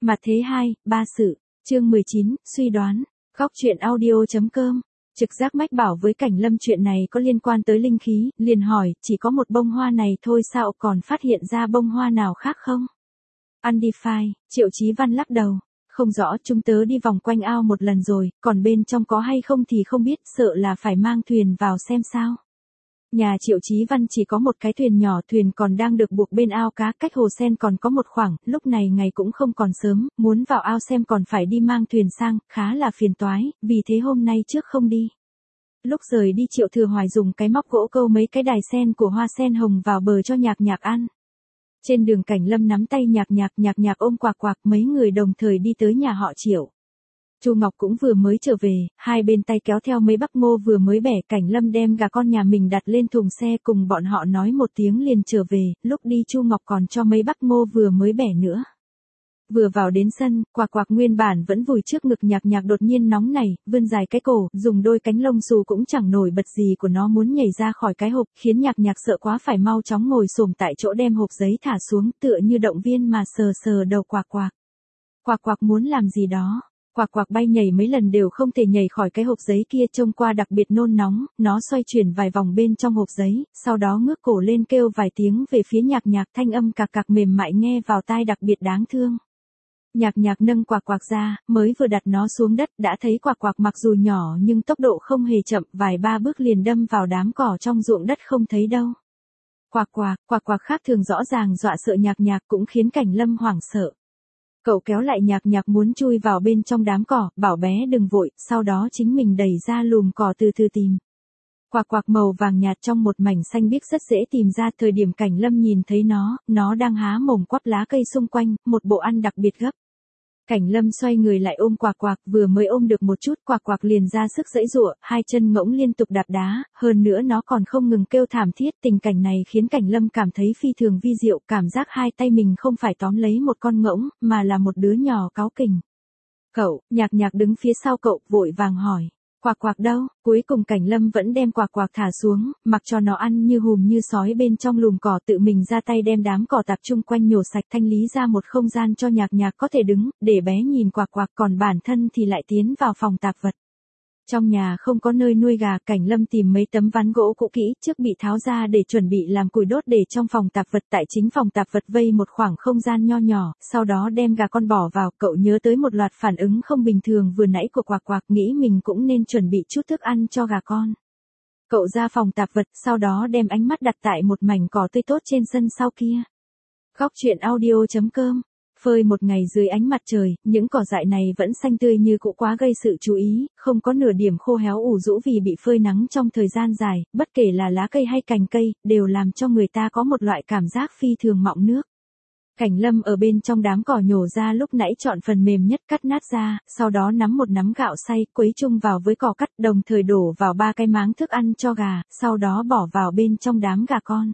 Mặt thế 2, ba sự, chương 19, suy đoán, góc truyện audio.com. Trực giác mách bảo với Cảnh Lâm chuyện này có liên quan tới linh khí, liền hỏi, chỉ có một bông hoa này thôi sao, còn phát hiện ra bông hoa nào khác không? Undefined, Triệu Chí Văn lắc đầu, không rõ, chúng tớ đi vòng quanh ao một lần rồi, còn bên trong có hay không thì không biết, sợ là phải mang thuyền vào xem sao. Nhà Triệu Chí Văn chỉ có một cái thuyền nhỏ, thuyền còn đang được buộc bên ao cá, cách hồ sen còn có một khoảng, lúc này ngày cũng không còn sớm, muốn vào ao xem còn phải đi mang thuyền sang, khá là phiền toái, vì thế hôm nay trước không đi. Lúc rời đi Triệu Thừa Hoài dùng cái móc gỗ câu mấy cái đài sen của hoa sen hồng vào bờ cho Nhạc Nhạc ăn. Trên đường Cảnh Lâm nắm tay Nhạc Nhạc ôm Quạc Quạc, mấy người đồng thời đi tới nhà họ Triệu. Chu Ngọc cũng vừa mới trở về, hai bên tay kéo theo mấy bắp ngô vừa mới bẻ. Cảnh Lâm đem gà con nhà mình đặt lên thùng xe cùng bọn họ nói một tiếng liền trở về, lúc đi Chu Ngọc còn cho mấy bắp ngô vừa mới bẻ nữa. Vừa vào đến sân, Quạc Quạc nguyên bản vẫn vùi trước ngực Nhạc Nhạc đột nhiên nóng nảy, vươn dài cái cổ, dùng đôi cánh lông xù cũng chẳng nổi bật gì của nó muốn nhảy ra khỏi cái hộp, khiến Nhạc Nhạc sợ quá phải mau chóng ngồi xổm tại chỗ đem hộp giấy thả xuống, tựa như động viên mà sờ sờ đầu Quạc Quạc. Quạc Quạc muốn làm gì đó. Quạc Quạc bay nhảy mấy lần đều không thể nhảy khỏi cái hộp giấy kia, trông qua đặc biệt nôn nóng, nó xoay chuyển vài vòng bên trong hộp giấy, sau đó ngước cổ lên kêu vài tiếng về phía Nhạc Nhạc, thanh âm cạc cạc mềm mại nghe vào tai đặc biệt đáng thương. Nhạc Nhạc nâng Quạc Quạc ra, mới vừa đặt nó xuống đất, đã thấy Quạc Quạc mặc dù nhỏ nhưng tốc độ không hề chậm, vài ba bước liền đâm vào đám cỏ trong ruộng đất không thấy đâu. Quạc Quạc khác thường rõ ràng dọa sợ Nhạc Nhạc, cũng khiến Cảnh Lâm hoảng sợ. Cậu kéo lại Nhạc Nhạc muốn chui vào bên trong đám cỏ, bảo bé đừng vội, sau đó chính mình đẩy ra lùm cỏ từ từ tìm. Quạc Quạc màu vàng nhạt trong một mảnh xanh biếc rất dễ tìm ra, thời điểm Cảnh Lâm nhìn thấy nó đang há mồm quắp lá cây xung quanh, một bộ ăn đặc biệt gấp. Cảnh Lâm xoay người lại ôm Quạc Quạc, vừa mới ôm được một chút, Quạc Quạc liền ra sức giãy giụa, hai chân ngỗng liên tục đạp đá, hơn nữa nó còn không ngừng kêu thảm thiết. Tình cảnh này khiến Cảnh Lâm cảm thấy phi thường vi diệu, cảm giác hai tay mình không phải tóm lấy một con ngỗng, mà là một đứa nhỏ cáu kỉnh. Cậu, Nhạc Nhạc đứng phía sau cậu, vội vàng hỏi. Quạc Quạc đâu? Cuối cùng Cảnh Lâm vẫn đem Quạc Quạc thả xuống, mặc cho nó ăn như hùm như sói bên trong lùm cỏ, tự mình ra tay đem đám cỏ tạp chung quanh nhổ sạch, thanh lý ra một không gian cho Nhạc Nhạc có thể đứng, để bé nhìn Quạc Quạc, còn bản thân thì lại tiến vào phòng tạp vật. Trong nhà không có nơi nuôi gà, Cảnh Lâm tìm mấy tấm ván gỗ cũ kỹ trước bị tháo ra để chuẩn bị làm củi đốt để trong phòng tạp vật. Tại chính phòng tạp vật vây một khoảng không gian nho nhỏ, sau đó đem gà con bỏ vào. Cậu nhớ tới một loạt phản ứng không bình thường vừa nãy của Quạc Quạc, nghĩ mình cũng nên chuẩn bị chút thức ăn cho gà con. Cậu ra phòng tạp vật, sau đó đem ánh mắt đặt tại một mảnh cỏ tươi tốt trên sân sau kia. Góc truyện audio.com. Phơi một ngày dưới ánh mặt trời, những cỏ dại này vẫn xanh tươi như cũ, quá gây sự chú ý, không có nửa điểm khô héo ủ rũ vì bị phơi nắng trong thời gian dài, bất kể là lá cây hay cành cây, đều làm cho người ta có một loại cảm giác phi thường mọng nước. Cảnh Lâm ở bên trong đám cỏ nhổ ra lúc nãy chọn phần mềm nhất cắt nát ra, sau đó nắm một nắm gạo xay, quấy chung vào với cỏ cắt, đồng thời đổ vào 3 cái máng thức ăn cho gà, sau đó bỏ vào bên trong đám gà con.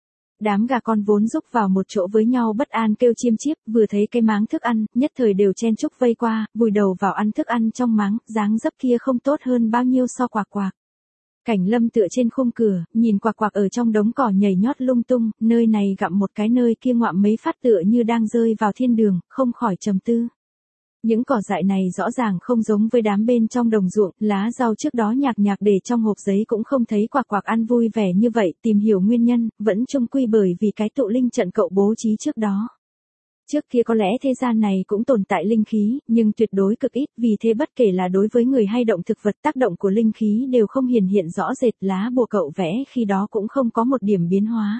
Đám gà con vốn rúc vào một chỗ với nhau bất an kêu chiêm chiếp, vừa thấy cái máng thức ăn, nhất thời đều chen chúc vây qua, vùi đầu vào ăn thức ăn trong máng, dáng dấp kia không tốt hơn bao nhiêu so Quạc Quạc. Cảnh Lâm tựa trên khung cửa, nhìn Quạc Quạc ở trong đống cỏ nhảy nhót lung tung, nơi này gặm một cái nơi kia ngoạm mấy phát tựa như đang rơi vào thiên đường, không khỏi trầm tư. Những cỏ dại này rõ ràng không giống với đám bên trong đồng ruộng, lá rau trước đó Nhạc Nhạc để trong hộp giấy cũng không thấy Quạc Quạc ăn vui vẻ như vậy, tìm hiểu nguyên nhân, vẫn chung quy bởi vì cái tụ linh trận cậu bố trí trước đó. Trước kia có lẽ thế gian này cũng tồn tại linh khí, nhưng tuyệt đối cực ít, vì thế bất kể là đối với người hay động thực vật, tác động của linh khí đều không hiện rõ rệt, lá bùa cậu vẽ khi đó cũng không có một điểm biến hóa.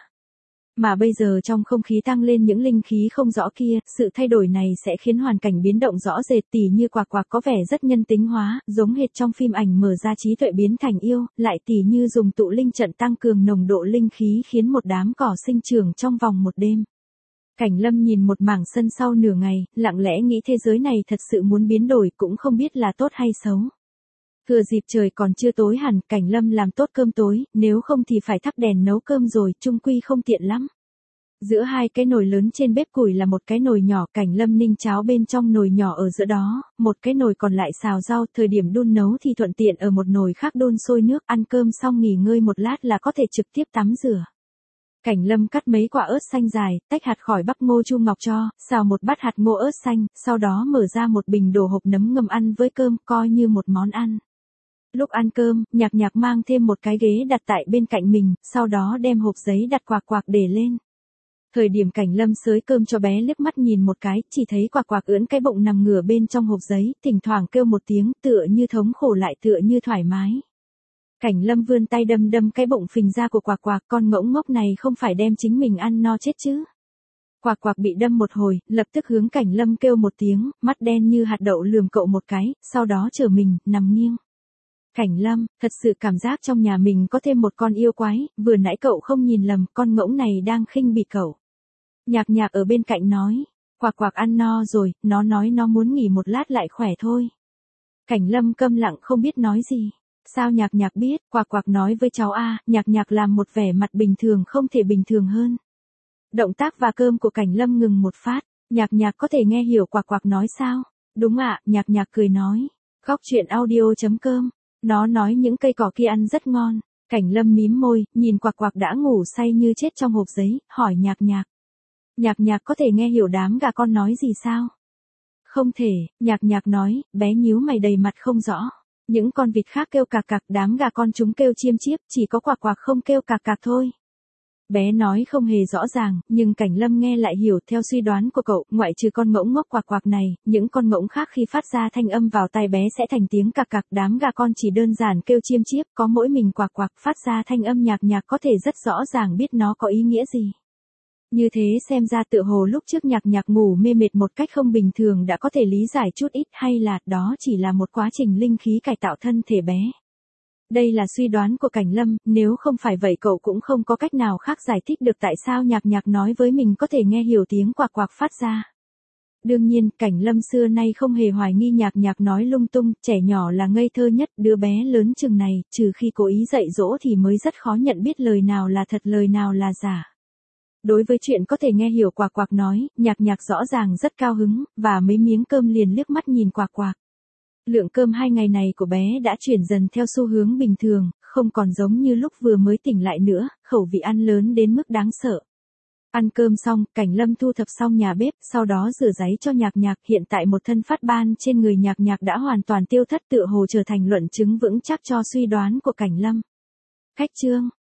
Mà bây giờ trong không khí tăng lên những linh khí không rõ kia, sự thay đổi này sẽ khiến hoàn cảnh biến động rõ rệt, tỉ như Quạc Quạc có vẻ rất nhân tính hóa, giống hệt trong phim ảnh mở ra trí tuệ biến thành yêu, lại tỉ như dùng tụ linh trận tăng cường nồng độ linh khí khiến một đám cỏ sinh trưởng trong vòng một đêm. Cảnh Lâm nhìn một mảng sân sau nửa ngày, lặng lẽ nghĩ thế giới này thật sự muốn biến đổi, cũng không biết là tốt hay xấu. Thừa dịp trời còn chưa tối hẳn, Cảnh Lâm làm tốt cơm tối, nếu không thì phải thắp đèn nấu cơm rồi, chung quy không tiện lắm. Giữa hai cái nồi lớn trên bếp củi là một cái nồi nhỏ, Cảnh Lâm ninh cháo bên trong nồi nhỏ ở giữa đó, một cái nồi còn lại xào rau, thời điểm đun nấu thì thuận tiện ở một nồi khác đun sôi nước, ăn cơm xong nghỉ ngơi một lát là có thể trực tiếp tắm rửa. Cảnh Lâm cắt mấy quả ớt xanh dài, tách hạt khỏi bắp ngô Chu Ngọc cho, xào một bát hạt ngô ớt xanh, sau đó mở ra một bình đồ hộp nấm ngâm ăn với cơm, coi như một món ăn. Lúc ăn cơm, Nhạc Nhạc mang thêm một cái ghế đặt tại bên cạnh mình, sau đó đem hộp giấy đặt Quạc Quạc để lên. Thời điểm Cảnh Lâm xới cơm cho bé liếc mắt nhìn một cái, chỉ thấy Quạc Quạc ưỡn cái bụng nằm ngửa bên trong hộp giấy, thỉnh thoảng kêu một tiếng, tựa như thống khổ lại tựa như thoải mái. Cảnh Lâm vươn tay đâm đâm cái bụng phình ra của Quạc Quạc, con ngỗng ngốc này không phải đem chính mình ăn no chết chứ. Quạc Quạc bị đâm một hồi, lập tức hướng Cảnh Lâm kêu một tiếng, mắt đen như hạt đậu lườm cậu một cái, sau đó trở mình, nằm nghiêng. Cảnh Lâm, thật sự cảm giác trong nhà mình có thêm một con yêu quái, vừa nãy cậu không nhìn lầm, con ngỗng này đang khinh bỉ cậu. Nhạc Nhạc ở bên cạnh nói, Quạc Quạc ăn no rồi, nó nói nó muốn nghỉ một lát lại khỏe thôi. Cảnh Lâm câm lặng không biết nói gì. Sao Nhạc Nhạc biết, Quạc Quạc nói với cháu a. Nhạc Nhạc làm một vẻ mặt bình thường không thể bình thường hơn. Động tác và cơm của Cảnh Lâm ngừng một phát, Nhạc Nhạc có thể nghe hiểu Quạc Quạc nói sao? Đúng ạ, Nhạc Nhạc cười nói. Góc truyện audio.com, nó nói những cây cỏ kia ăn rất ngon. Cảnh Lâm mím môi, nhìn Quạc Quạc đã ngủ say như chết trong hộp giấy, hỏi Nhạc Nhạc. Nhạc Nhạc có thể nghe hiểu đám gà con nói gì sao? Không thể, Nhạc Nhạc nói, bé nhíu mày đầy mặt không rõ. Những con vịt khác kêu cạc cạc, đám gà con chúng kêu chiêm chiếp, chỉ có Quạc Quạc không kêu cạc cạc thôi. Bé nói không hề rõ ràng, nhưng Cảnh Lâm nghe lại hiểu. Theo suy đoán của cậu, ngoại trừ con ngỗng ngốc Quạc Quạc này, những con ngỗng khác khi phát ra thanh âm vào tai bé sẽ thành tiếng cạc cạc. Đám gà con chỉ đơn giản kêu chiêm chiếp, có mỗi mình Quạc Quạc phát ra thanh âm. Nhạc Nhạc có thể rất rõ ràng biết nó có ý nghĩa gì. Như thế xem ra tựa hồ lúc trước Nhạc Nhạc ngủ mê mệt một cách không bình thường đã có thể lý giải chút ít, hay là đó chỉ là một quá trình linh khí cải tạo thân thể bé. Đây là suy đoán của Cảnh Lâm, nếu không phải vậy cậu cũng không có cách nào khác giải thích được tại sao Nhạc Nhạc nói với mình có thể nghe hiểu tiếng Quạc Quạc phát ra. Đương nhiên, Cảnh Lâm xưa nay không hề hoài nghi Nhạc Nhạc nói lung tung, trẻ nhỏ là ngây thơ nhất, đứa bé lớn chừng này, trừ khi cố ý dạy dỗ thì mới rất khó nhận biết lời nào là thật lời nào là giả. Đối với chuyện có thể nghe hiểu Quạc Quạc nói, Nhạc Nhạc rõ ràng rất cao hứng, và mấy miếng cơm liền liếc mắt nhìn Quạc Quạc. Lượng cơm 2 ngày này của bé đã chuyển dần theo xu hướng bình thường, không còn giống như lúc vừa mới tỉnh lại nữa, khẩu vị ăn lớn đến mức đáng sợ. Ăn cơm xong, Cảnh Lâm thu thập xong nhà bếp, sau đó rửa giấy cho Nhạc Nhạc. Hiện tại một thân phát ban trên người Nhạc Nhạc đã hoàn toàn tiêu thất, tựa hồ trở thành luận chứng vững chắc cho suy đoán của Cảnh Lâm. Khách chương.